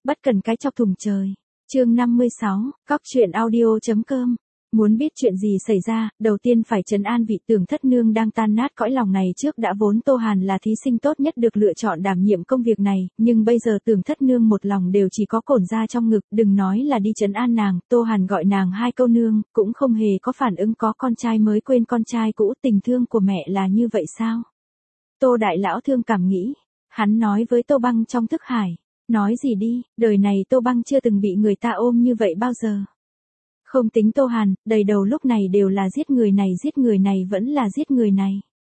Bất cần cái chọc thùng trời. Chương 56, Cóc truyện audio.com. Muốn biết chuyện gì xảy ra, đầu tiên phải trấn an vị Tưởng Thất Nương đang tan nát cõi lòng này trước đã. Vốn Tô Hàn là thí sinh tốt nhất được lựa chọn đảm nhiệm công việc này, nhưng bây giờ Tưởng Thất Nương một lòng đều chỉ có cổn ra trong ngực, đừng nói là đi trấn an nàng. Tô Hàn gọi nàng hai câu nương, cũng không hề có phản ứng. Có con trai mới quên con trai cũ, tình thương của mẹ là như vậy sao? Tô đại lão thương cảm nghĩ. Hắn nói với Tô Băng trong thức hải. Nói gì đi, đời này Tô Băng chưa từng bị người ta ôm như vậy bao giờ. Không tính Tô Hàn, đầy đầu lúc này đều là giết người này vẫn là giết người này.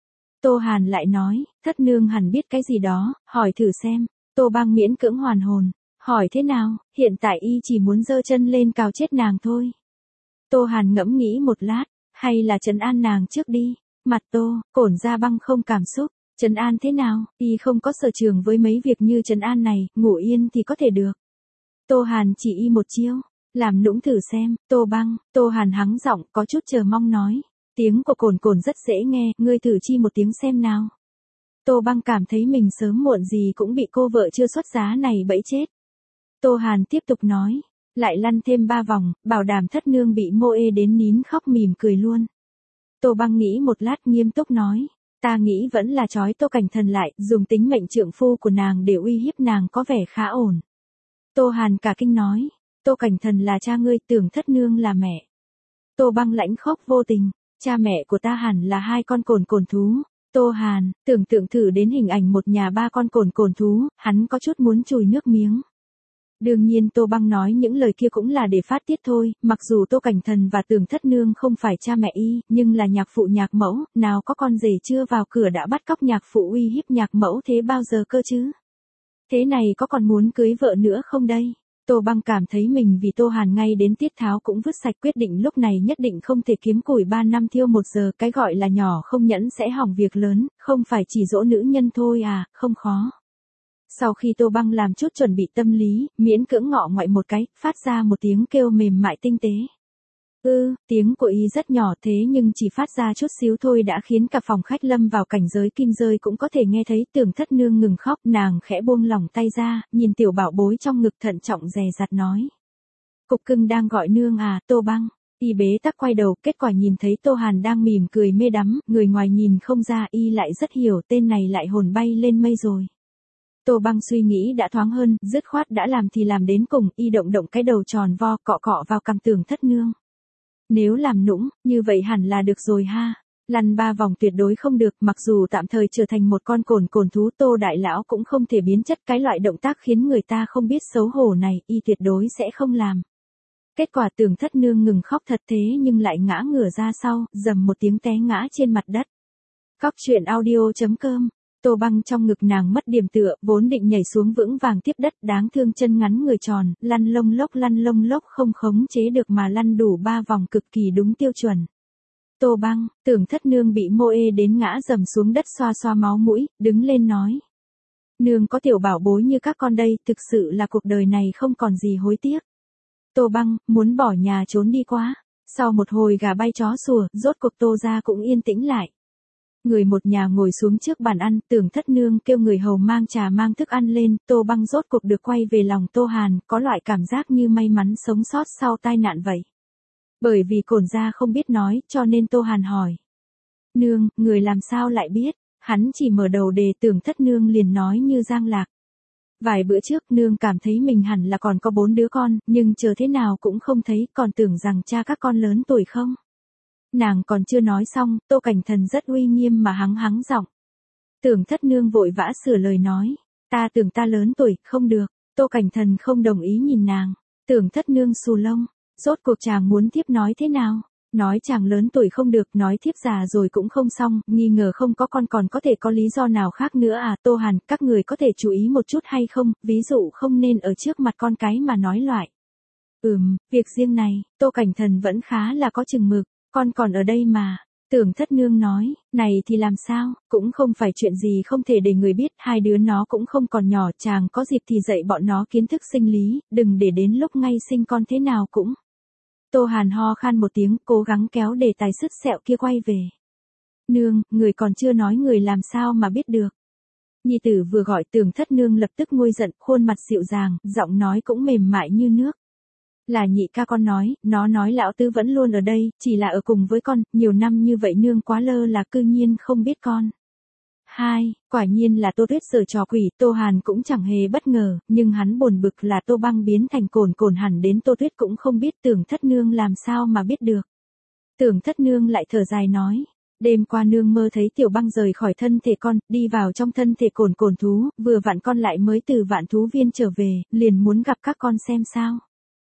Tô Hàn lại nói, Thất Nương hẳn biết cái gì đó, hỏi thử xem. Tô Băng miễn cưỡng hoàn hồn, hỏi thế nào, hiện tại y chỉ muốn giơ chân lên cào chết nàng thôi. Tô Hàn ngẫm nghĩ một lát, hay là trấn an nàng trước đi. Mặt Tô, cổn ra Băng không cảm xúc. Trấn an thế nào, y không có sở trường với mấy việc như trấn an này, ngủ yên thì có thể được. Tô Hàn chỉ y một chiêu, làm nũng thử xem. Tô Băng, Tô Hàn hắng giọng có chút chờ mong nói, tiếng của cồn cồn rất dễ nghe, ngươi thử chi một tiếng xem nào. Tô Băng cảm thấy mình sớm muộn gì cũng bị cô vợ chưa xuất giá này bẫy chết. Tô Hàn tiếp tục nói, lại lăn thêm 3 vòng, bảo đảm Thất Nương bị mô ê đến nín khóc mỉm cười luôn. Tô Băng nghĩ một lát nghiêm túc nói, ta nghĩ vẫn là trói Tô Cảnh Thần lại, dùng tính mệnh trượng phu của nàng để uy hiếp nàng có vẻ khá ổn. Tô Hàn cả kinh nói, Tô Cảnh Thần là cha ngươi, Tưởng Thất Nương là mẹ. Tô Băng lãnh khóc vô tình, cha mẹ của ta hẳn là hai con cồn thú. Tô Hàn, tưởng tượng thử đến hình ảnh một nhà 3 con cồn thú, hắn có chút muốn chùi nước miếng. Đương nhiên Tô Băng nói những lời kia cũng là để phát tiết thôi, mặc dù Tô Cảnh Thần và Tưởng Thất Nương không phải cha mẹ y, nhưng là nhạc phụ nhạc mẫu, nào có con rể chưa vào cửa đã bắt cóc nhạc phụ uy hiếp nhạc mẫu thế bao giờ cơ chứ? Thế này có còn muốn cưới vợ nữa không đây? Tô Băng cảm thấy mình vì Tô Hàn ngay đến tiết tháo cũng vứt sạch, quyết định lúc này nhất định không thể kiếm củi 3 năm thiêu 1 giờ, cái gọi là nhỏ không nhẫn sẽ hỏng việc lớn, không phải chỉ dỗ nữ nhân thôi à, không khó. Sau khi Tô Băng làm chút chuẩn bị tâm lý, miễn cưỡng ngọ ngoại một cái, phát ra một tiếng kêu mềm mại tinh tế. Tiếng của y rất nhỏ thế nhưng chỉ phát ra chút xíu thôi đã khiến cả phòng khách lâm vào cảnh giới kim rơi cũng có thể nghe thấy. Tưởng Thất Nương ngừng khóc, nàng khẽ buông lỏng tay ra, nhìn tiểu bảo bối trong ngực thận trọng dè dặt nói. Cục cưng đang gọi nương à, Tô Băng. Y bế tắc quay đầu, kết quả nhìn thấy Tô Hàn đang mỉm cười mê đắm, người ngoài nhìn không ra y lại rất hiểu tên này lại hồn bay lên mây rồi. Tô Băng suy nghĩ đã thoáng hơn, dứt khoát đã làm thì làm đến cùng, y động động cái đầu tròn vo cọ cọ vào cằm Tưởng Thất Nương. Nếu làm nũng, như vậy hẳn là được rồi ha. Lăn 3 vòng tuyệt đối không được, mặc dù tạm thời trở thành một con cồn thú, Tô đại lão cũng không thể biến chất cái loại động tác khiến người ta không biết xấu hổ này, y tuyệt đối sẽ không làm. Kết quả Tưởng Thất Nương ngừng khóc thật thế nhưng lại ngã ngửa ra sau, rầm một tiếng té ngã trên mặt đất. Cóc truyện audio.com. Tô Băng trong ngực nàng mất điểm tựa, vốn định nhảy xuống vững vàng tiếp đất, đáng thương chân ngắn người tròn, lăn lông lốc không khống chế được mà lăn đủ 3 vòng cực kỳ đúng tiêu chuẩn. Tô Băng, Tưởng Thất Nương bị mô ê đến ngã rầm xuống đất xoa xoa máu mũi, đứng lên nói. Nương có tiểu bảo bối như các con đây, thực sự là cuộc đời này không còn gì hối tiếc. Tô Băng, muốn bỏ nhà trốn đi quá. Sau một hồi gà bay chó sủa, rốt cuộc Tô gia cũng yên tĩnh lại. Người một nhà ngồi xuống trước bàn ăn, Tưởng Thất Nương kêu người hầu mang trà mang thức ăn lên, Tô Băng rốt cuộc được quay về lòng Tô Hàn, có loại cảm giác như may mắn sống sót sau tai nạn vậy. Bởi vì cổn ra không biết nói, cho nên Tô Hàn hỏi. Nương, người làm sao lại biết? Hắn chỉ mở đầu đề, Tưởng Thất Nương liền nói như giang lạc. Vài bữa trước nương cảm thấy mình hẳn là còn có 4 đứa con, nhưng chờ thế nào cũng không thấy, còn tưởng rằng cha các con lớn tuổi không? Nàng còn chưa nói xong, Tô Cảnh Thần rất uy nghiêm mà hắng giọng. Tưởng Thất Nương vội vã sửa lời nói, ta tưởng ta lớn tuổi, không được. Tô Cảnh Thần không đồng ý nhìn nàng. Tưởng Thất Nương xù lông, rốt cuộc chàng muốn thiếp nói thế nào? Nói chàng lớn tuổi không được, nói thiếp già rồi cũng không xong, nghi ngờ không có con còn có thể có lý do nào khác nữa à? Tô Hàn, các người có thể chú ý một chút hay không, ví dụ không nên ở trước mặt con cái mà nói loại. Việc riêng này, Tô Cảnh Thần vẫn khá là có chừng mực. Con còn ở đây mà. Tưởng Thất Nương nói, này thì làm sao, cũng không phải chuyện gì không thể để người biết, hai đứa nó cũng không còn nhỏ, chàng có dịp thì dạy bọn nó kiến thức sinh lý, đừng để đến lúc ngay sinh con thế nào cũng. Tô Hàn ho khan một tiếng, cố gắng kéo đề tài sứt sẹo kia quay về. Nương, người còn chưa nói người làm sao mà biết được. Nhi tử vừa gọi Tưởng Thất Nương lập tức nguôi giận, khuôn mặt dịu dàng, giọng nói cũng mềm mại như nước. Là nhị ca con nói, nó nói lão tứ vẫn luôn ở đây, chỉ là ở cùng với con, nhiều năm như vậy nương quá lơ là cư nhiên không biết con. Hai, quả nhiên là Tô Tuyết giở trò quỷ, Tô Hàn cũng chẳng hề bất ngờ, nhưng hắn buồn bực là Tô Băng biến thành cồn cồn hẳn đến Tô Tuyết cũng không biết Tưởng Thất Nương làm sao mà biết được. Tưởng Thất Nương lại thở dài nói, đêm qua nương mơ thấy Tiểu Băng rời khỏi thân thể con, đi vào trong thân thể cồn cồn thú, vừa vặn con lại mới từ vạn thú viên trở về, liền muốn gặp các con xem sao.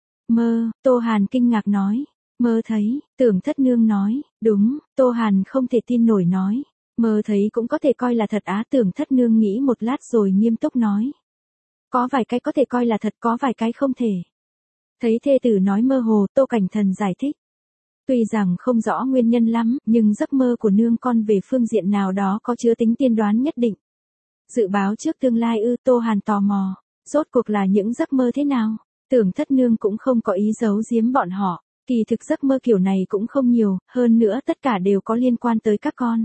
Mơ, Tô Hàn kinh ngạc nói, mơ thấy, Tưởng Thất Nương nói, đúng, Tô Hàn không thể tin nổi nói. Mơ thấy cũng có thể coi là thật á. Tưởng Thất Nương nghĩ một lát rồi nghiêm túc nói. Có vài cái có thể coi là thật, có vài cái không thể. Thấy thê tử nói mơ hồ, Tô Cảnh Thần giải thích. Tuy rằng không rõ nguyên nhân lắm, nhưng giấc mơ của nương con về phương diện nào đó có chứa tính tiên đoán nhất định. Dự báo trước tương lai ư? Tô Hàn tò mò. Rốt cuộc là những giấc mơ thế nào? Tưởng Thất Nương cũng không có ý giấu giếm bọn họ. Kỳ thực giấc mơ kiểu này cũng không nhiều, hơn nữa tất cả đều có liên quan tới các con.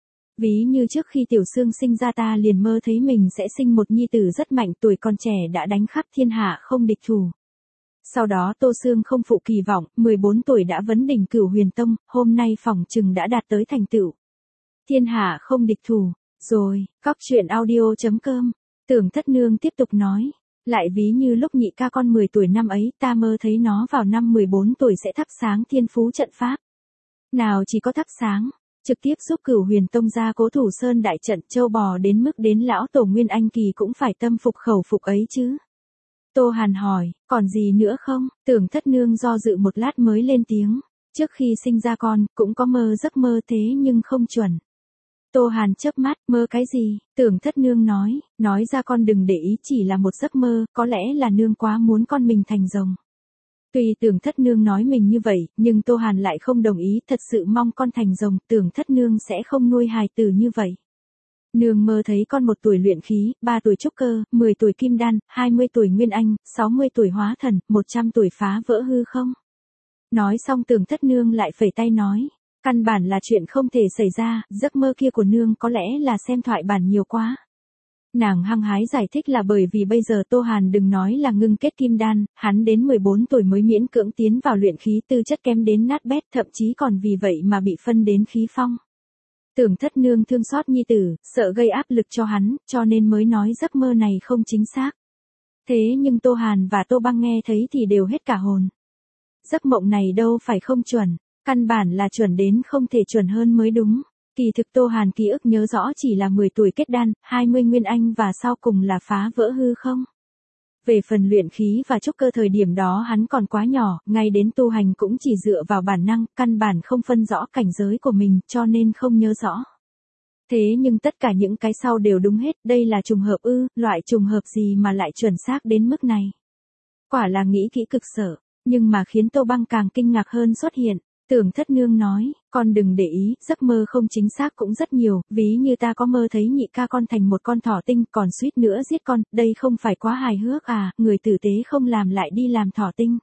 Ví như trước khi Tiểu Sương sinh ra ta liền mơ thấy mình sẽ sinh một nhi tử rất mạnh, tuổi còn trẻ đã đánh khắp thiên hạ không địch thủ. Sau đó Tô Sương không phụ kỳ vọng, 14 tuổi đã vấn đỉnh Cửu Huyền Tông, hôm nay phỏng chừng đã đạt tới thành tựu. Thiên hạ không địch thủ. Rồi, cóc truyện audio.com. Tưởng Thất Nương tiếp tục nói. Lại ví như lúc nhị ca con 10 tuổi năm ấy, ta mơ thấy nó vào năm 14 tuổi sẽ thắp sáng thiên phú trận pháp. Nào chỉ có thắp sáng, trực tiếp giúp Cửu Huyền Tông ra cố thủ sơn đại trận, châu bò đến mức đến lão tổ Nguyên Anh kỳ cũng phải tâm phục khẩu phục ấy chứ. Tô Hàn hỏi, còn gì nữa không? Tưởng Thất Nương do dự một lát mới lên tiếng. Trước khi sinh ra con, cũng có mơ giấc mơ thế nhưng không chuẩn. Tô Hàn chớp mắt, mơ cái gì? Tưởng Thất Nương nói ra con đừng để ý, chỉ là một giấc mơ, có lẽ là nương quá muốn con mình thành rồng. Tuy Tưởng Thất Nương nói mình như vậy, nhưng Tô Hàn lại không đồng ý, thật sự mong con thành rồng, Tưởng Thất Nương sẽ không nuôi hài tử như vậy. Nương mơ thấy con 1 tuổi luyện khí, 3 tuổi trúc cơ, 10 tuổi kim đan, 20 tuổi nguyên anh, 60 tuổi hóa thần, 100 tuổi phá vỡ hư không. Nói xong Tưởng Thất Nương lại phẩy tay nói, căn bản là chuyện không thể xảy ra, giấc mơ kia của nương có lẽ là xem thoại bản nhiều quá. Nàng hăng hái giải thích là bởi vì bây giờ Tô Hàn đừng nói là ngưng kết kim đan, hắn đến 14 tuổi mới miễn cưỡng tiến vào luyện khí, tư chất kém đến nát bét, thậm chí còn vì vậy mà bị phân đến khí phong. Tưởng Thất Nương thương xót nhi tử, sợ gây áp lực cho hắn, cho nên mới nói giấc mơ này không chính xác. Thế nhưng Tô Hàn và Tô Băng nghe thấy thì đều hết cả hồn. Giấc mộng này đâu phải không chuẩn, căn bản là chuẩn đến không thể chuẩn hơn mới đúng. Kỳ thực Tô Hàn ký ức nhớ rõ chỉ là 10 tuổi kết đan, 20 nguyên anh và sau cùng là phá vỡ hư không. Về phần luyện khí và trúc cơ thời điểm đó hắn còn quá nhỏ, ngay đến tu hành cũng chỉ dựa vào bản năng, căn bản không phân rõ cảnh giới của mình, cho nên không nhớ rõ. Thế nhưng tất cả những cái sau đều đúng hết, đây là trùng hợp ư? Loại trùng hợp gì mà lại chuẩn xác đến mức này? Quả là nghĩ kỹ cực sợ, nhưng mà khiến Tô Băng càng kinh ngạc hơn xuất hiện. Tưởng Thất Nương nói, con đừng để ý, giấc mơ không chính xác cũng rất nhiều, ví như ta có mơ thấy nhị ca con thành một con thỏ tinh, còn suýt nữa giết con, đây không phải quá hài hước à, người tử tế không làm lại đi làm thỏ tinh.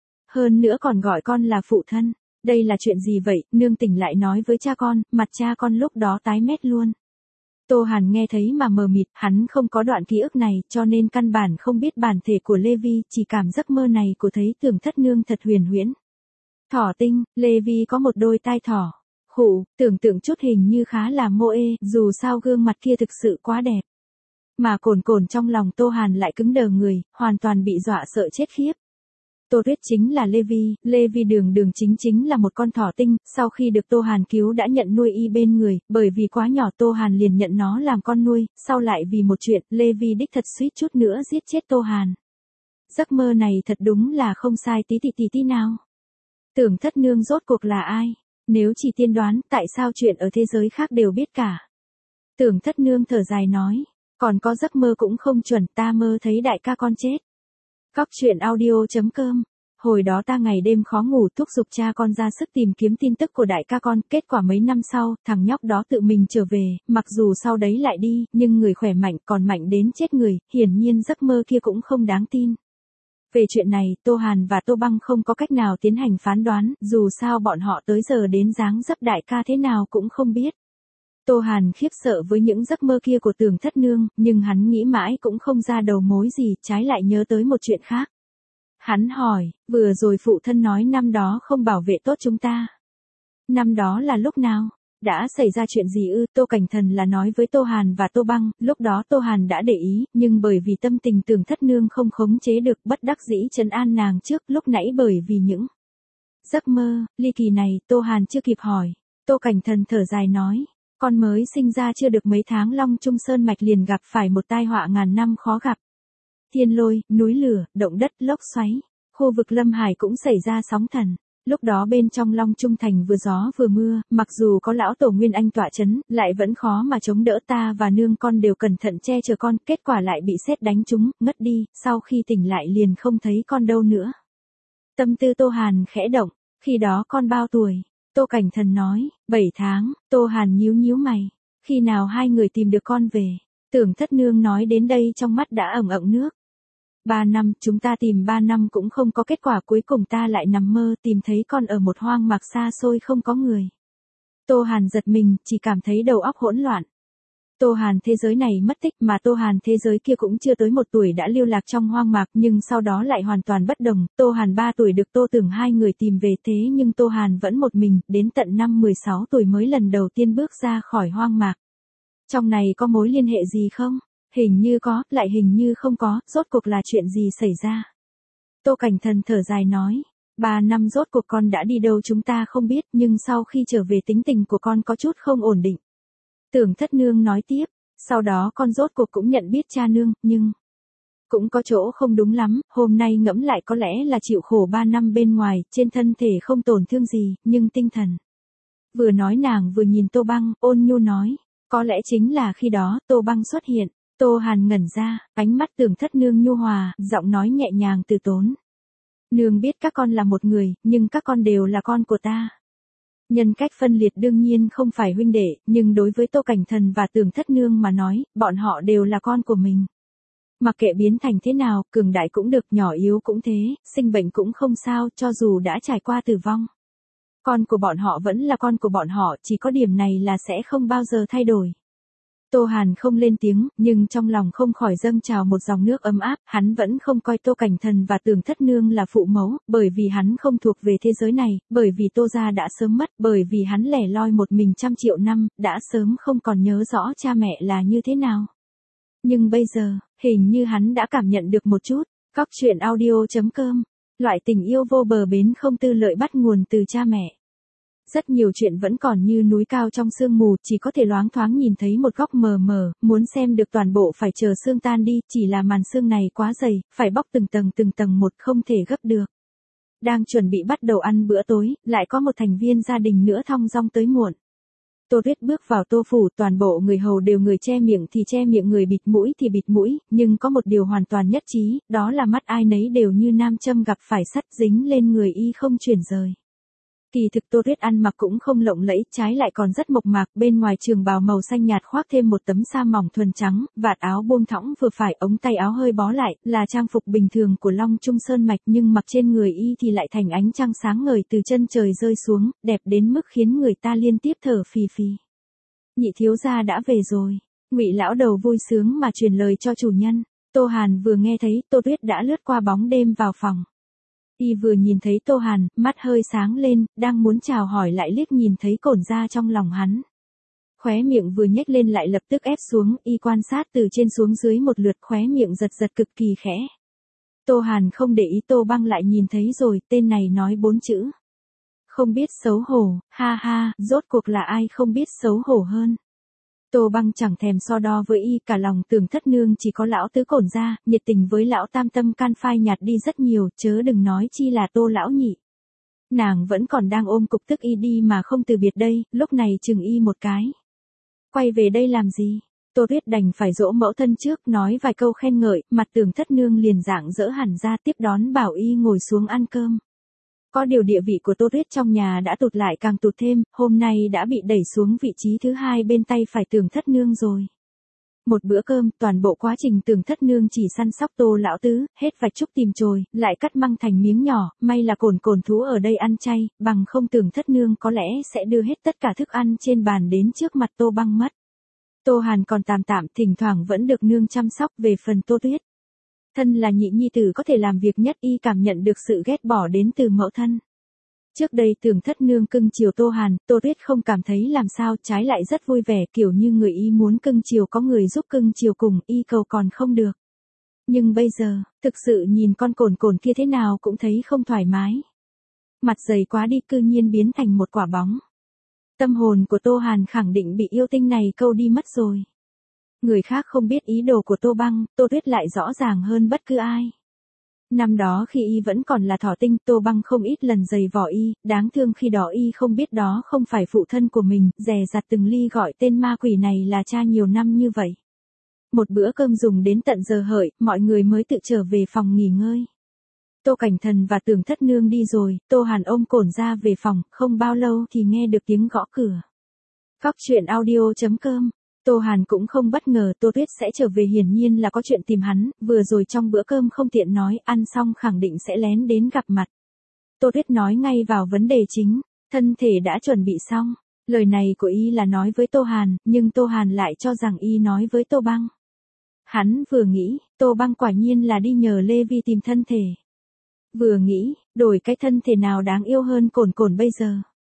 Hơn nữa còn gọi con là phụ thân, đây là chuyện gì vậy? Nương tỉnh lại nói với cha con, mặt cha con lúc đó tái mét luôn. Tô Hàn nghe thấy mà mờ mịt, hắn không có đoạn ký ức này, cho nên căn bản không biết bản thể của Lê Vi, chỉ cảm giấc mơ này của thấy Tưởng Thất Nương thật huyền huyễn. Thỏ tinh, Lê Vi có một đôi tai thỏ. Khụ, tưởng tượng chút hình như khá là mô ê, dù sao gương mặt kia thực sự quá đẹp. Mà cồn cồn trong lòng Tô Hàn lại cứng đờ người, hoàn toàn bị dọa sợ chết khiếp. Tô Tuyết chính là Lê Vi đường đường chính là một con thỏ tinh, sau khi được Tô Hàn cứu đã nhận nuôi y bên người, bởi vì quá nhỏ Tô Hàn liền nhận nó làm con nuôi, sau lại vì một chuyện, Lê Vi đích thật suýt chút nữa giết chết Tô Hàn. Giấc mơ này thật đúng là không sai tí nào. Tưởng Thất Nương rốt cuộc là ai? Nếu chỉ tiên đoán, tại sao chuyện ở thế giới khác đều biết cả? Tưởng Thất Nương thở dài nói, còn có giấc mơ cũng không chuẩn, ta mơ thấy đại ca con chết. Cóc truyện audio.com. Hồi đó ta ngày đêm khó ngủ, thúc giục cha con ra sức tìm kiếm tin tức của đại ca con, kết quả mấy năm sau, thằng nhóc đó tự mình trở về, mặc dù sau đấy lại đi, nhưng người khỏe mạnh còn mạnh đến chết người, hiển nhiên giấc mơ kia cũng không đáng tin. Về chuyện này, Tô Hàn và Tô Băng không có cách nào tiến hành phán đoán, dù sao bọn họ tới giờ đến dáng dấp đại ca thế nào cũng không biết. Tô Hàn khiếp sợ với những giấc mơ kia của Tưởng Thất Nương, nhưng hắn nghĩ mãi cũng không ra đầu mối gì, trái lại nhớ tới một chuyện khác. Hắn hỏi, vừa rồi phụ thân nói năm đó không bảo vệ tốt chúng ta. Năm đó là lúc nào? Đã xảy ra chuyện gì ư? Tô Cảnh Thần là nói với Tô Hàn và Tô Băng, lúc đó Tô Hàn đã để ý, nhưng bởi vì tâm tình Tưởng Thất Nương không khống chế được, bất đắc dĩ trấn an nàng trước, lúc nãy bởi vì những giấc mơ ly kỳ này, Tô Hàn chưa kịp hỏi. Tô Cảnh Thần thở dài nói, con mới sinh ra chưa được mấy tháng, Long Trung Sơn Mạch liền gặp phải một tai họa ngàn năm khó gặp. Thiên lôi, núi lửa, động đất, lốc xoáy, khu vực Lâm Hải cũng xảy ra sóng thần. Lúc đó bên trong Long Trung Thành vừa gió vừa mưa, mặc dù có lão tổ Nguyên Anh tọa chấn, lại vẫn khó mà chống đỡ, ta và nương con đều cẩn thận che chở con, kết quả lại bị sét đánh trúng, ngất đi, sau khi tỉnh lại liền không thấy con đâu nữa. Tâm tư Tô Hàn khẽ động, khi đó con bao tuổi? Tô Cảnh Thần nói, 7 tháng, Tô Hàn nhíu nhíu mày, khi nào hai người tìm được con về? Tưởng Thất Nương nói đến đây trong mắt đã ẩn ẩn nước. 3 năm, chúng ta tìm 3 năm cũng không có kết quả, cuối cùng ta lại nằm mơ tìm thấy con ở một hoang mạc xa xôi không có người. Tô Hàn giật mình, chỉ cảm thấy đầu óc hỗn loạn. Tô Hàn thế giới này mất tích, mà Tô Hàn thế giới kia cũng chưa tới 1 tuổi đã lưu lạc trong hoang mạc, nhưng sau đó lại hoàn toàn bất đồng. Tô Hàn 3 tuổi được Tô Tưởng hai người tìm về, thế nhưng Tô Hàn vẫn một mình, đến tận năm 16 tuổi mới lần đầu tiên bước ra khỏi hoang mạc. Trong này có mối liên hệ gì không? Hình như có, lại hình như không có, rốt cuộc là chuyện gì xảy ra? Tô Cảnh Thần thở dài nói, 3 năm rốt cuộc con đã đi đâu chúng ta không biết, nhưng sau khi trở về tính tình của con có chút không ổn định. Tưởng Thất Nương nói tiếp, sau đó con rốt cuộc cũng nhận biết cha nương, nhưng cũng có chỗ không đúng lắm, hôm nay ngẫm lại có lẽ là chịu khổ 3 năm bên ngoài, trên thân thể không tổn thương gì, nhưng tinh thần. Vừa nói nàng vừa nhìn Tô Băng, ôn nhu nói, có lẽ chính là khi đó, Tô Băng xuất hiện. Tô Hàn ngẩn ra, ánh mắt Tưởng Thất Nương nhu hòa, giọng nói nhẹ nhàng từ tốn. Nương biết các con là một người, nhưng các con đều là con của ta. Nhân cách phân liệt đương nhiên không phải huynh đệ, nhưng đối với Tô Cảnh Thần và Tưởng Thất Nương mà nói, bọn họ đều là con của mình. Mặc kệ biến thành thế nào, cường đại cũng được, nhỏ yếu cũng thế, sinh bệnh cũng không sao, cho dù đã trải qua tử vong. Con của bọn họ vẫn là con của bọn họ, chỉ có điểm này là sẽ không bao giờ thay đổi. Tô Hàn không lên tiếng, nhưng trong lòng không khỏi dâng trào một dòng nước ấm áp, hắn vẫn không coi Tô Cảnh Thần và Tưởng Thất Nương là phụ mẫu, bởi vì hắn không thuộc về thế giới này, bởi vì Tô gia đã sớm mất, bởi vì hắn lẻ loi một mình trăm triệu năm, đã sớm không còn nhớ rõ cha mẹ là như thế nào. Nhưng bây giờ, hình như hắn đã cảm nhận được một chút. Cóc truyện audio.com, loại tình yêu vô bờ bến không tư lợi bắt nguồn từ cha mẹ. Rất nhiều chuyện vẫn còn như núi cao trong sương mù, chỉ có thể loáng thoáng nhìn thấy một góc mờ mờ, muốn xem được toàn bộ phải chờ sương tan đi, chỉ là màn sương này quá dày, phải bóc từng tầng một, không thể gấp được. Đang chuẩn bị bắt đầu ăn bữa tối, lại có một thành viên gia đình nữa thong dong tới muộn. Tô Tuyết bước vào Tô phủ, toàn bộ người hầu đều người che miệng thì che miệng, người bịt mũi thì bịt mũi, nhưng có một điều hoàn toàn nhất trí, đó là mắt ai nấy đều như nam châm gặp phải sắt, dính lên người y không chuyển rời. Kỳ thực Tô Tuyết ăn mặc cũng không lộng lẫy, trái lại còn rất mộc mạc, bên ngoài trường bào màu xanh nhạt khoác thêm một tấm sa mỏng thuần trắng, vạt áo buông thõng vừa phải, ống tay áo hơi bó lại, là trang phục bình thường của Long Trung Sơn Mạch, nhưng mặc trên người y thì lại thành ánh trăng sáng ngời từ chân trời rơi xuống, đẹp đến mức khiến người ta liên tiếp thở phì phì. Nhị thiếu gia đã về rồi. Ngụy lão đầu vui sướng mà truyền lời cho chủ nhân. Tô Hàn vừa nghe thấy, Tô Tuyết đã lướt qua bóng đêm vào phòng. Y vừa nhìn thấy Tô Hàn, mắt hơi sáng lên, đang muốn chào hỏi lại liếc nhìn thấy cổn ra trong lòng hắn. Khóe miệng vừa nhếch lên lại lập tức ép xuống, y quan sát từ trên xuống dưới một lượt, khóe miệng giật giật cực kỳ khẽ. Tô Hàn không để ý, Tô Băng lại nhìn thấy rồi, tên này nói 4 chữ. Không biết xấu hổ, ha ha, rốt cuộc là ai không biết xấu hổ hơn. Tô Băng chẳng thèm so đo với y, cả lòng Tưởng Thất Nương chỉ có lão tứ cổn ra, nhiệt tình với lão tam tâm can phai nhạt đi rất nhiều, chớ đừng nói chi là Tô lão nhị. Nàng vẫn còn đang ôm cục tức y đi mà không từ biệt đây, lúc này chừng y một cái. Quay về đây làm gì? Tô Tuyết đành phải dỗ mẫu thân trước, nói vài câu khen ngợi, mặt Tưởng Thất Nương liền rạng rỡ hẳn ra, tiếp đón bảo y ngồi xuống ăn cơm. Có điều địa vị của Tô Tuyết trong nhà đã tụt lại càng tụt thêm, hôm nay đã bị đẩy xuống vị trí thứ 2 bên tay phải Tưởng Thất Nương rồi. Một bữa cơm, toàn bộ quá trình Tưởng Thất Nương chỉ săn sóc Tô lão tứ, hết vạch trúc tìm chồi, lại cắt măng thành miếng nhỏ, may là cồn cồn thú ở đây ăn chay, bằng không Tưởng Thất Nương có lẽ sẽ đưa hết tất cả thức ăn trên bàn đến trước mặt Tô Băng mất. Tô Hàn còn tạm tạm, thỉnh thoảng vẫn được nương chăm sóc. Về phần Tô Tuyết, thân là nhị nhi tử có thể làm việc nhất, y cảm nhận được sự ghét bỏ đến từ mẫu thân. Trước đây Tưởng Thất Nương cưng chiều Tô Hàn, Tô Tuyết không cảm thấy làm sao, trái lại rất vui vẻ, kiểu như người y muốn cưng chiều có người giúp cưng chiều cùng, y cầu còn không được. Nhưng bây giờ, thực sự nhìn con cồn cồn kia thế nào cũng thấy không thoải mái. Mặt dày quá đi, cư nhiên biến thành một quả bóng. Tâm hồn của Tô Hàn khẳng định bị yêu tinh này câu đi mất rồi. Người khác không biết ý đồ của Tô Băng, Tô Tuyết lại rõ ràng hơn bất cứ ai. Năm đó khi y vẫn còn là thỏ tinh, Tô Băng không ít lần giày vò y, đáng thương khi đó y không biết đó không phải phụ thân của mình, dè dặt từng ly gọi tên ma quỷ này là cha nhiều năm như vậy. Một bữa cơm dùng đến tận giờ hợi, mọi người mới tự trở về phòng nghỉ ngơi. Tô Cảnh Thần và Tưởng Thất Nương đi rồi, Tô Hàn ôm cồn ra về phòng, không bao lâu thì nghe được tiếng gõ cửa. Cóc truyện audio.com. Tô Hàn cũng không bất ngờ Tô Tuyết sẽ trở về, hiển nhiên là có chuyện tìm hắn, vừa rồi trong bữa cơm không tiện nói, ăn xong khẳng định sẽ lén đến gặp mặt. Tô Tuyết nói ngay vào vấn đề chính, thân thể đã chuẩn bị xong. Lời này của y là nói với Tô Hàn, nhưng Tô Hàn lại cho rằng y nói với Tô Băng. Hắn vừa nghĩ, Tô Băng quả nhiên là đi nhờ Lê Vi tìm thân thể. Vừa nghĩ, đổi cái thân thể nào đáng yêu hơn cồn cồn bây giờ.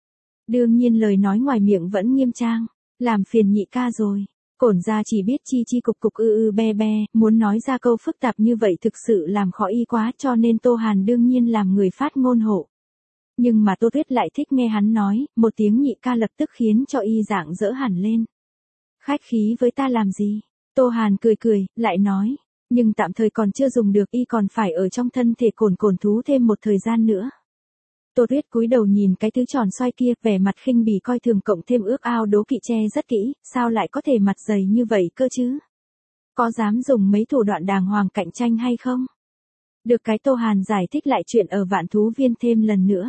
Đương nhiên lời nói ngoài miệng vẫn nghiêm trang, làm phiền nhị ca rồi. Cổn ra chỉ biết chi chi cục cục be be, muốn nói ra câu phức tạp như vậy thực sự làm khó y quá, cho nên Tô Hàn đương nhiên làm người phát ngôn hộ. Nhưng mà Tô Tuyết lại thích nghe hắn nói, một tiếng nhị ca lập tức khiến cho y rạng rỡ hẳn lên. Khách khí với ta làm gì? Tô Hàn cười cười, lại nói, nhưng tạm thời còn chưa dùng được, y còn phải ở trong thân thể cồn cồn thú thêm một thời gian nữa. Tô Tuyết cúi đầu nhìn cái thứ tròn xoay kia, vẻ mặt khinh bỉ coi thường cộng thêm ước ao đố kỵ che rất kỹ, sao lại có thể mặt dày như vậy cơ chứ? Có dám dùng mấy thủ đoạn đàng hoàng cạnh tranh hay không? Được cái Tô Hàn giải thích lại chuyện ở Vạn Thú Viên thêm lần nữa.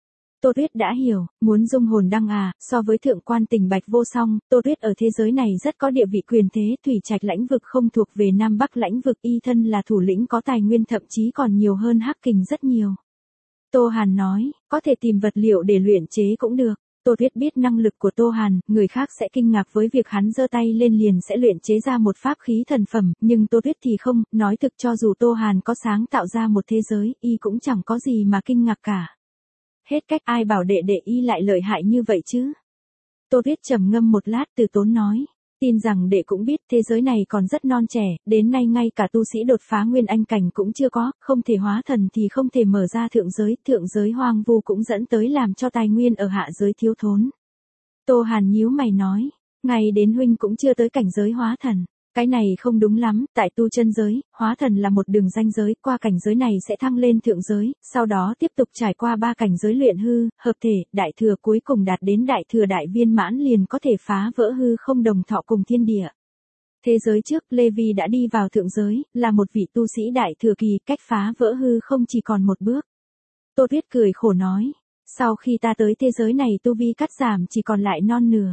Tô Tuyết đã hiểu, muốn dung hồn đăng à, so với thượng quan Tình Bạch vô song, Tô Tuyết ở thế giới này rất có địa vị quyền thế, thủy trạch lãnh vực không thuộc về Nam Bắc lãnh vực, y thân là thủ lĩnh có tài nguyên thậm chí còn nhiều hơn Hắc Kình rất nhiều. Tô Hàn nói, có thể tìm vật liệu để luyện chế cũng được. Tô Tuyết biết năng lực của Tô Hàn, người khác sẽ kinh ngạc với việc hắn giơ tay lên liền sẽ luyện chế ra một pháp khí thần phẩm, nhưng Tô Tuyết thì không, nói thực cho dù Tô Hàn có sáng tạo ra một thế giới, y cũng chẳng có gì mà kinh ngạc cả. Hết cách, ai bảo đệ đệ y lại lợi hại như vậy chứ? Tô Tuyết trầm ngâm một lát từ tốn nói, tin rằng đệ cũng biết thế giới này còn rất non trẻ, đến nay ngay cả tu sĩ đột phá nguyên anh cảnh cũng chưa có, không thể hóa thần thì không thể mở ra thượng giới hoang vu cũng dẫn tới làm cho tài nguyên ở hạ giới thiếu thốn. Tô Hàn nhíu mày nói, ngay đến huynh cũng chưa tới cảnh giới hóa thần. Cái này không đúng lắm, tại tu chân giới, hóa thần là một đường ranh giới, qua cảnh giới này sẽ thăng lên thượng giới, sau đó tiếp tục trải qua 3 cảnh giới luyện hư, hợp thể, đại thừa cuối cùng đạt đến đại thừa đại viên mãn liền có thể phá vỡ hư không đồng thọ cùng thiên địa. Thế giới trước, Lê Vi đã đi vào thượng giới, là một vị tu sĩ đại thừa kỳ, cách phá vỡ hư không chỉ còn một bước. Tô Tuyết cười khổ nói, sau khi ta tới thế giới này tu vi cắt giảm chỉ còn lại non nửa.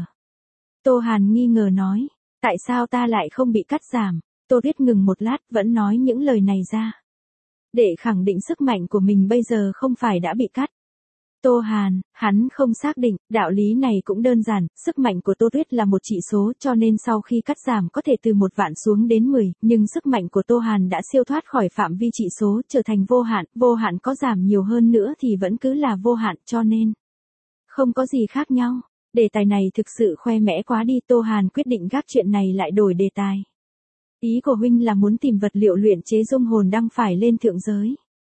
Tô Hàn nghi ngờ nói, tại sao ta lại không bị cắt giảm? Tô Tuyết ngừng một lát vẫn nói những lời này ra. Để khẳng định sức mạnh của mình bây giờ không phải đã bị cắt. Tô Hàn, hắn không xác định, đạo lý này cũng đơn giản, sức mạnh của Tô Tuyết là một chỉ số cho nên sau khi cắt giảm có thể từ 1 vạn xuống đến 10, nhưng sức mạnh của Tô Hàn đã siêu thoát khỏi phạm vi chỉ số trở thành vô hạn có giảm nhiều hơn nữa thì vẫn cứ là vô hạn cho nên không có gì khác nhau. Đề tài này thực sự khoe mẽ quá đi, Tô Hàn quyết định gác chuyện này lại đổi đề tài. Ý của huynh là muốn tìm vật liệu luyện chế dung hồn đăng phải lên thượng giới.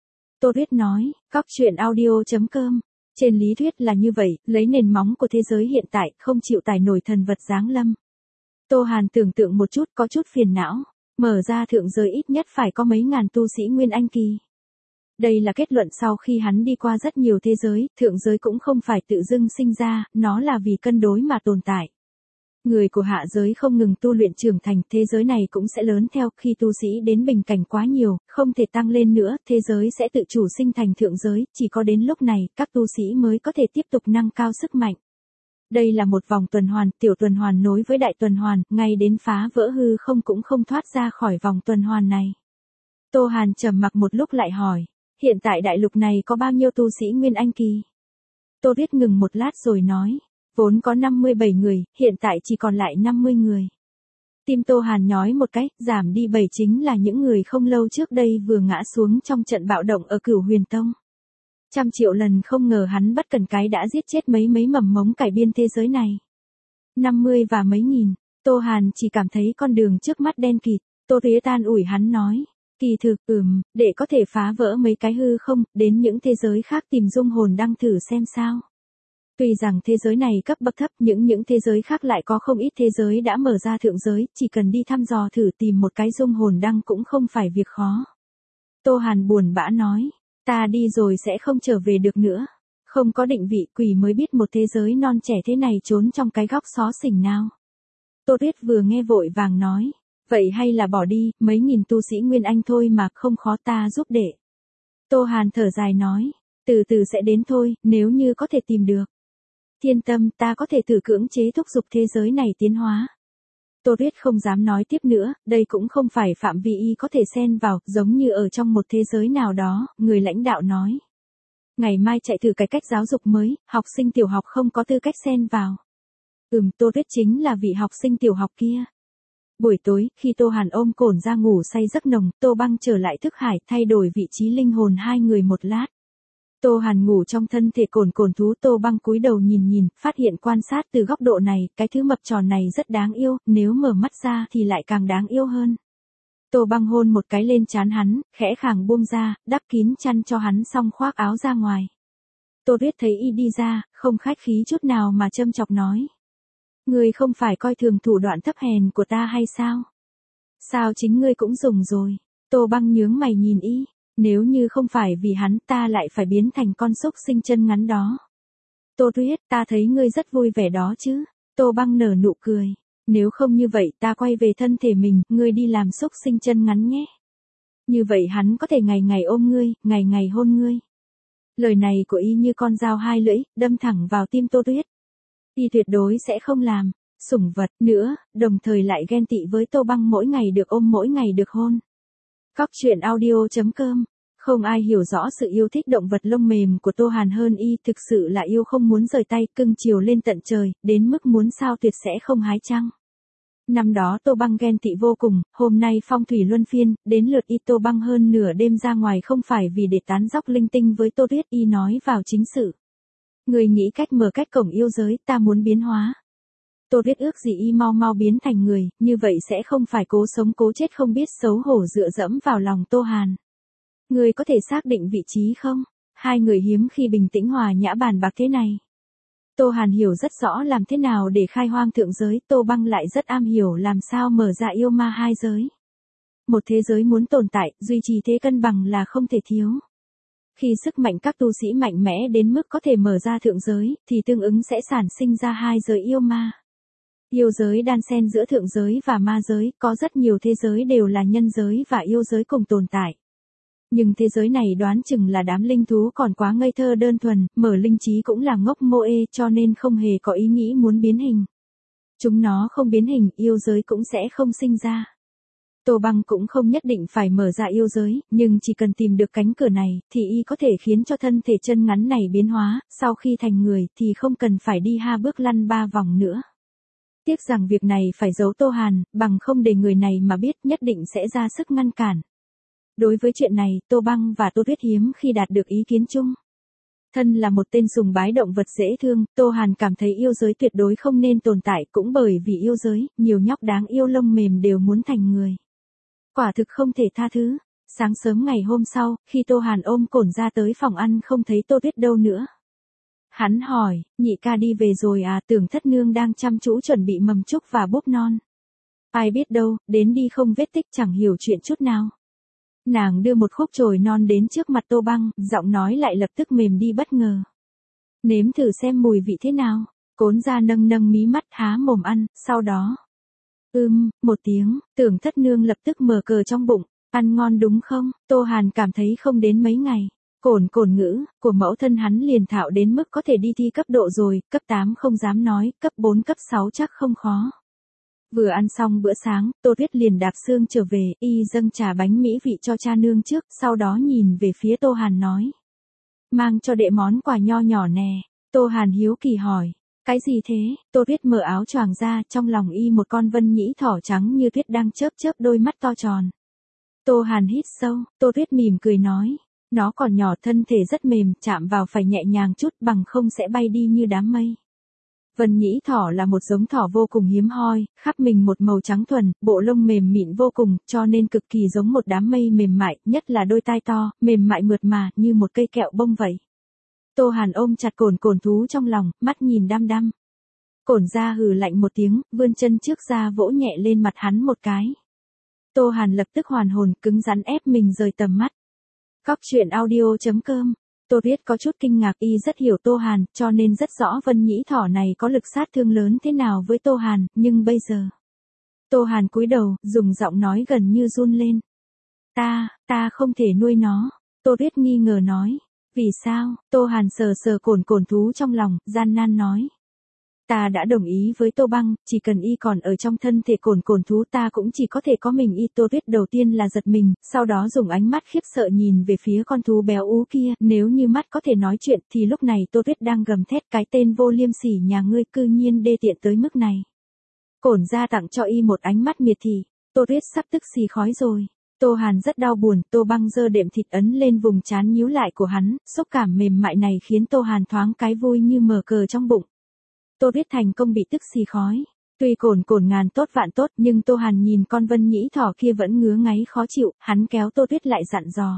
Tô Tuyết nói, cóc truyện audio.com. Trên lý thuyết là như vậy, lấy nền móng của thế giới hiện tại, không chịu tải nổi thần vật giáng lâm. Tô Hàn tưởng tượng một chút, có chút phiền não, mở ra thượng giới ít nhất phải có mấy ngàn tu sĩ nguyên anh kỳ. Đây là kết luận sau khi hắn đi qua rất nhiều thế giới, thượng giới cũng không phải tự dưng sinh ra, nó là vì cân đối mà tồn tại. Người của hạ giới không ngừng tu luyện trưởng thành, thế giới này cũng sẽ lớn theo, khi tu sĩ đến bình cảnh quá nhiều, không thể tăng lên nữa, thế giới sẽ tự chủ sinh thành thượng giới, chỉ có đến lúc này, các tu sĩ mới có thể tiếp tục nâng cao sức mạnh. Đây là một vòng tuần hoàn, tiểu tuần hoàn nối với đại tuần hoàn, ngay đến phá vỡ hư không cũng không thoát ra khỏi vòng tuần hoàn này. Tô Hàn trầm mặc một lúc lại hỏi, hiện tại đại lục này có bao nhiêu tu sĩ Nguyên Anh kỳ? Tô Tuyết ngừng một lát rồi nói, vốn có 57 người, hiện tại chỉ còn lại 50 người. Tim Tô Hàn nhói một cái, giảm đi 7 chính là những người không lâu trước đây vừa ngã xuống trong trận bạo động ở Cửu Huyền Tông. Trăm triệu lần không ngờ hắn bất cần cái đã giết chết mấy mầm mống cải biên thế giới này. 50 và mấy nghìn, Tô Hàn chỉ cảm thấy con đường trước mắt đen kịt. Tô Tuyết an ủi hắn nói, kỳ thực, để có thể phá vỡ mấy cái hư không, đến những thế giới khác tìm dung hồn đăng thử xem sao. Tuy rằng thế giới này cấp bậc thấp, những thế giới khác lại có không ít thế giới đã mở ra thượng giới, chỉ cần đi thăm dò thử tìm một cái dung hồn đăng cũng không phải việc khó. Tô Hàn buồn bã nói, ta đi rồi sẽ không trở về được nữa. Không có định vị, quỷ mới biết một thế giới non trẻ thế này trốn trong cái góc xó xỉnh nào. Tô Tuyết vừa nghe vội vàng nói, vậy hay là bỏ đi, mấy nghìn tu sĩ Nguyên Anh thôi mà, không khó, ta giúp đệ. Tô Hàn thở dài nói, từ từ sẽ đến thôi, nếu như có thể tìm được. Thiên tâm, ta có thể thử cưỡng chế thúc giục thế giới này tiến hóa. Tô Tuyết không dám nói tiếp nữa, đây cũng không phải phạm vi y có thể xen vào, giống như ở trong một thế giới nào đó, người lãnh đạo nói. Ngày mai chạy thử cái cách giáo dục mới, học sinh tiểu học không có tư cách xen vào. Tô Tuyết chính là vị học sinh tiểu học kia. Buổi tối, khi Tô Hàn ôm Cổn ra ngủ say giấc nồng, Tô Băng trở lại thức hải, thay đổi vị trí linh hồn hai người một lát. Tô Hàn ngủ trong thân thể Cổn thú, Tô Băng cúi đầu nhìn, phát hiện quan sát từ góc độ này, cái thứ mập tròn này rất đáng yêu, nếu mở mắt ra thì lại càng đáng yêu hơn. Tô Băng hôn một cái lên trán hắn, khẽ khàng buông ra, đắp kín chăn cho hắn xong khoác áo ra ngoài. Tô Tuyết thấy y đi ra, không khách khí chút nào mà châm chọc nói. Ngươi không phải coi thường thủ đoạn thấp hèn của ta hay sao? Sao chính ngươi cũng dùng rồi? Tô Băng nhướng mày nhìn y, nếu như không phải vì hắn ta lại phải biến thành con súc sinh chân ngắn đó. Tô Tuyết, ta thấy ngươi rất vui vẻ đó chứ? Tô Băng nở nụ cười. Nếu không như vậy ta quay về thân thể mình, ngươi đi làm súc sinh chân ngắn nhé. Như vậy hắn có thể ngày ngày ôm ngươi, ngày ngày hôn ngươi. Lời này của y như con dao hai lưỡi, đâm thẳng vào tim Tô Tuyết. Y tuyệt đối sẽ không làm sủng vật nữa, đồng thời lại ghen tị với Tô Băng mỗi ngày được ôm, mỗi ngày được hôn. Cóc truyện audio.com. Không ai hiểu rõ sự yêu thích động vật lông mềm của Tô Hàn hơn y, thực sự là yêu không muốn rời tay, cưng chiều lên tận trời, đến mức muốn sao tuyệt sẽ không hái chăng. Năm đó Tô Băng ghen tị vô cùng, hôm nay phong thủy luân phiên, đến lượt y. Tô Băng hơn nửa đêm ra ngoài không phải vì để tán dóc linh tinh với Tô Tuyết, y nói vào chính sự. Người nghĩ cách mở cách cổng yêu giới, ta muốn biến hóa. Tô Tuyết ước gì y mau biến thành người, như vậy sẽ không phải cố sống cố chết không biết xấu hổ dựa dẫm vào lòng Tô Hàn. Người có thể xác định vị trí không? Hai người hiếm khi bình tĩnh hòa nhã bàn bạc thế này. Tô Hàn hiểu rất rõ làm thế nào để khai hoang thượng giới, Tô Băng lại rất am hiểu làm sao mở ra yêu ma hai giới. Một thế giới muốn tồn tại, duy trì thế cân bằng là không thể thiếu. Khi sức mạnh các tu sĩ mạnh mẽ đến mức có thể mở ra thượng giới, thì tương ứng sẽ sản sinh ra hai giới yêu ma. Yêu giới đan xen giữa thượng giới và ma giới, có rất nhiều thế giới đều là nhân giới và yêu giới cùng tồn tại. Nhưng thế giới này đoán chừng là đám linh thú còn quá ngây thơ đơn thuần, mở linh trí cũng là ngốc mô ê, cho nên không hề có ý nghĩ muốn biến hình. Chúng nó không biến hình, yêu giới cũng sẽ không sinh ra. Tô Băng cũng không nhất định phải mở ra yêu giới, nhưng chỉ cần tìm được cánh cửa này, thì y có thể khiến cho thân thể chân ngắn này biến hóa, sau khi thành người thì không cần phải đi 2 bước lăn 3 vòng nữa. Tiếc rằng việc này phải giấu Tô Hàn, bằng không để người này mà biết nhất định sẽ ra sức ngăn cản. Đối với chuyện này, Tô Băng và Tô Tuyết hiếm khi đạt được ý kiến chung. Thân là một tên sùng bái động vật dễ thương, Tô Hàn cảm thấy yêu giới tuyệt đối không nên tồn tại, cũng bởi vì yêu giới, nhiều nhóc đáng yêu lông mềm đều muốn thành người. Quả thực không thể tha thứ. Sáng sớm ngày hôm sau, khi Tô Hàn ôm Cổn ra tới phòng ăn không thấy Tô Tuyết đâu nữa. Hắn hỏi, nhị ca đi về rồi à? Tưởng thất nương đang chăm chú chuẩn bị mầm trúc và búp non. Ai biết đâu, đến đi không vết tích, chẳng hiểu chuyện chút nào. Nàng đưa một khúc chồi non đến trước mặt Tô Băng, giọng nói lại lập tức mềm đi bất ngờ. Nếm thử xem mùi vị thế nào. Cốn ra nâng mí mắt há mồm ăn, sau đó. Một tiếng, Tưởng thất nương lập tức mở cờ trong bụng. Ăn ngon đúng không? Tô Hàn cảm thấy không đến mấy ngày. Cổn cổn ngữ, của mẫu thân hắn liền thạo đến mức có thể đi thi cấp độ rồi, cấp 8 không dám nói, cấp 4 cấp 6 chắc không khó. Vừa ăn xong bữa sáng, Tô Tuyết liền đạp xương trở về, y dâng trà bánh mỹ vị cho cha nương trước, sau đó nhìn về phía Tô Hàn nói. Mang cho đệ món quà nho nhỏ nè. Tô Hàn hiếu kỳ hỏi. Cái gì thế? Tô Tuyết mở áo choàng ra, trong lòng y một con vân nhĩ thỏ trắng như tuyết đang chớp chớp đôi mắt to tròn. Tô Hàn hít sâu, Tô Tuyết mỉm cười nói. Nó còn nhỏ, thân thể rất mềm, chạm vào phải nhẹ nhàng chút, bằng không sẽ bay đi như đám mây. Vân nhĩ thỏ là một giống thỏ vô cùng hiếm hoi, khắp mình một màu trắng thuần, bộ lông mềm mịn vô cùng, cho nên cực kỳ giống một đám mây mềm mại, nhất là đôi tai to, mềm mại mượt mà, như một cây kẹo bông vậy. Tô Hàn ôm chặt cổn cổn thú trong lòng, mắt nhìn đăm đăm. Cổn ra hừ lạnh một tiếng, vươn chân trước ra vỗ nhẹ lên mặt hắn một cái. Tô Hàn lập tức hoàn hồn, cứng rắn ép mình rời tầm mắt. Cóc truyện audio.com. Tô Tuyết có chút kinh ngạc, y rất hiểu Tô Hàn, cho nên rất rõ vân nhĩ thỏ này có lực sát thương lớn thế nào với Tô Hàn, nhưng bây giờ. Tô Hàn cúi đầu, dùng giọng nói gần như run lên. Ta không thể nuôi nó. Tô Tuyết nghi ngờ nói. Vì sao? Tô Hàn sờ sờ cổn cổn thú trong lòng, gian nan nói. Ta đã đồng ý với Tô Băng, chỉ cần y còn ở trong thân thể cổn cổn thú ta cũng chỉ có thể có mình y. Tô Tuyết đầu tiên là giật mình, sau đó dùng ánh mắt khiếp sợ nhìn về phía con thú béo ú kia, nếu như mắt có thể nói chuyện thì lúc này Tô Tuyết đang gầm thét, cái tên vô liêm sỉ nhà ngươi cư nhiên đê tiện tới mức này. Cổn ra tặng cho y một ánh mắt miệt thị, Tô Tuyết sắp tức xì khói rồi. Tô Hàn rất đau buồn, Tô Băng giơ đệm thịt ấn lên vùng trán nhíu lại của hắn, xúc cảm mềm mại này khiến Tô Hàn thoáng cái vui như mở cờ trong bụng. Tô Tuyết thành công bị tức xì khói. Tuy cổn cổn ngàn tốt vạn tốt, nhưng Tô Hàn nhìn con vân nhĩ thỏ kia vẫn ngứa ngáy khó chịu, hắn kéo Tô Tuyết lại dặn dò.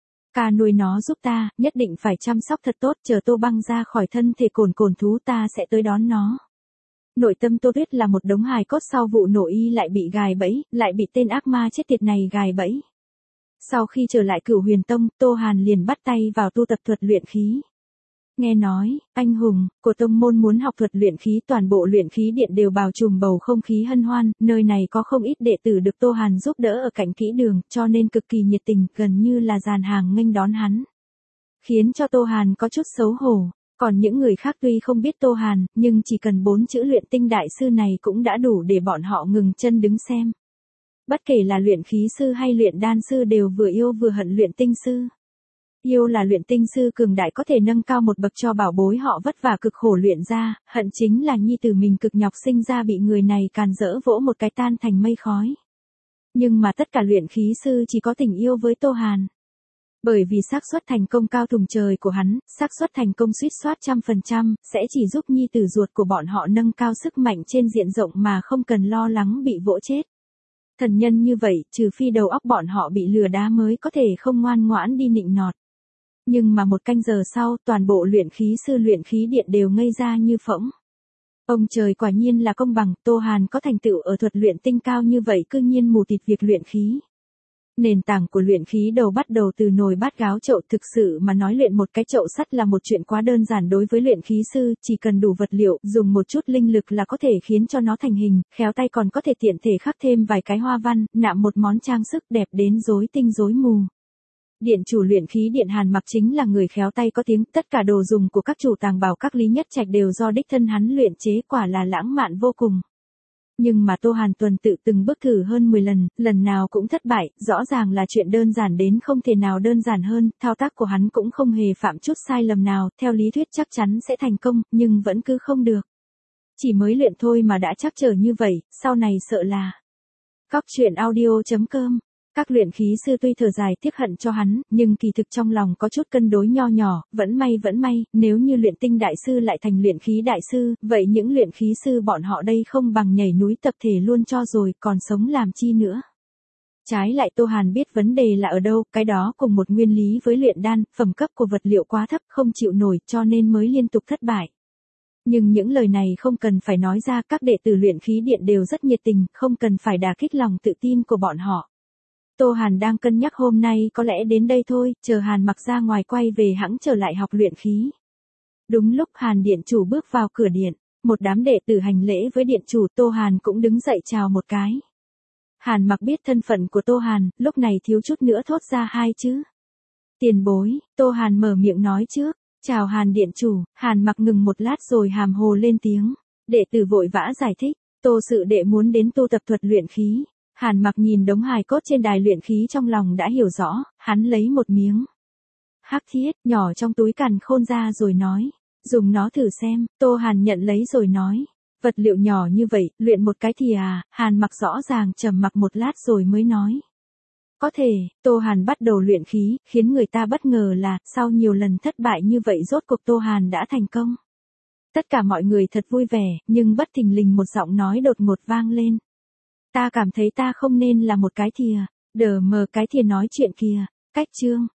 Ca nuôi nó giúp ta, nhất định phải chăm sóc thật tốt, chờ Tô Băng ra khỏi thân thể cổn cổn thú ta sẽ tới đón nó. Nội tâm Tô Tuyết là một đống hài cốt, sau vụ nổ y lại bị gài bẫy, lại bị tên ác ma chết tiệt này gài bẫy. Sau khi trở lại Cửu Huyền Tông, Tô Hàn liền bắt tay vào tu tập thuật luyện khí. Nghe nói, anh hùng của tông môn muốn học thuật luyện khí, toàn bộ luyện khí điện đều bao trùm bầu không khí hân hoan, nơi này có không ít đệ tử được Tô Hàn giúp đỡ ở cạnh kỹ đường, cho nên cực kỳ nhiệt tình, gần như là dàn hàng nghênh đón hắn. Khiến cho Tô Hàn có chút xấu hổ. Còn những người khác tuy không biết Tô Hàn, nhưng chỉ cần 4 chữ luyện tinh đại sư này cũng đã đủ để bọn họ ngừng chân đứng xem. Bất kể là luyện khí sư hay luyện đan sư đều vừa yêu vừa hận luyện tinh sư. Yêu là luyện tinh sư cường đại có thể nâng cao một bậc cho bảo bối họ vất vả cực khổ luyện ra, hận chính là nhi tử mình cực nhọc sinh ra bị người này càn rỡ vỗ một cái tan thành mây khói. Nhưng mà tất cả luyện khí sư chỉ có tình yêu với Tô Hàn. Bởi vì xác suất thành công cao thùng trời của hắn, xác suất thành công suýt soát 100%, sẽ chỉ giúp nhi tử ruột của bọn họ nâng cao sức mạnh trên diện rộng mà không cần lo lắng bị vỗ chết. Thần nhân như vậy, trừ phi đầu óc bọn họ bị lừa đá mới có thể không ngoan ngoãn đi nịnh nọt. Nhưng mà một canh giờ sau, toàn bộ luyện khí sư luyện khí điện đều ngây ra như phỗng. Ông trời quả nhiên là công bằng, Tô Hàn có thành tựu ở thuật luyện tinh cao như vậy cư nhiên mù tịt việc luyện khí. Nền tảng của luyện khí đầu bắt đầu từ nồi bát gáo chậu, thực sự mà nói luyện một cái chậu sắt là một chuyện quá đơn giản đối với luyện khí sư, chỉ cần đủ vật liệu, dùng một chút linh lực là có thể khiến cho nó thành hình, khéo tay còn có thể tiện thể khắc thêm vài cái hoa văn, nạm một món trang sức đẹp đến rối tinh rối mù. Điện chủ luyện khí điện Hàn Mặc chính là người khéo tay có tiếng, tất cả đồ dùng của các chủ tàng bảo các Lý Nhất Trạch đều do đích thân hắn luyện chế, quả là lãng mạn vô cùng. Nhưng mà Tô Hàn tuần tự từng bước thử hơn 10 lần, lần nào cũng thất bại, rõ ràng là chuyện đơn giản đến không thể nào đơn giản hơn, thao tác của hắn cũng không hề phạm chút sai lầm nào, theo lý thuyết chắc chắn sẽ thành công, nhưng vẫn cứ không được. Chỉ mới luyện thôi mà đã trắc trở như vậy, sau này sợ là. Cóc truyện audio.com. Các luyện khí sư tuy thở dài tiếc hận cho hắn, nhưng kỳ thực trong lòng có chút cân đối nho nhỏ, vẫn may, nếu như luyện tinh đại sư lại thành luyện khí đại sư, vậy những luyện khí sư bọn họ đây không bằng nhảy núi tập thể luôn cho rồi, còn sống làm chi nữa. Trái lại Tô Hàn biết vấn đề là ở đâu, cái đó cùng một nguyên lý với luyện đan, phẩm cấp của vật liệu quá thấp không chịu nổi cho nên mới liên tục thất bại. Nhưng những lời này không cần phải nói ra, các đệ tử luyện khí điện đều rất nhiệt tình, không cần phải đả kích lòng tự tin của bọn họ. Tô Hàn đang cân nhắc hôm nay có lẽ đến đây thôi, chờ Hàn Mặc ra ngoài quay về hẵng trở lại học luyện khí. Đúng lúc Hàn điện chủ bước vào cửa điện, một đám đệ tử hành lễ với điện chủ, Tô Hàn cũng đứng dậy chào một cái. Hàn Mặc biết thân phận của Tô Hàn, lúc này thiếu chút nữa thốt ra hai chữ. Tiền bối, Tô Hàn mở miệng nói trước. Chào Hàn điện chủ. Hàn Mặc ngừng một lát rồi hàm hồ lên tiếng. Đệ tử vội vã giải thích. Tô sự đệ muốn đến tu tập thuật luyện khí. Hàn Mặc nhìn đống hài cốt trên đài luyện khí trong lòng đã hiểu rõ, hắn lấy một miếng hắc thiết nhỏ trong túi càn khôn ra rồi nói. Dùng nó thử xem. Tô Hàn nhận lấy rồi nói. Vật liệu nhỏ như vậy, luyện một cái thì à? Hàn Mặc rõ ràng trầm mặc một lát rồi mới nói. Có thể. Tô Hàn bắt đầu luyện khí, khiến người ta bất ngờ là, sau nhiều lần thất bại như vậy rốt cuộc Tô Hàn đã thành công. Tất cả mọi người thật vui vẻ, nhưng bất thình lình một giọng nói đột ngột vang lên. Ta cảm thấy ta không nên là một cái thìa. Đờ mờ cái thìa nói chuyện kìa. Cách chương.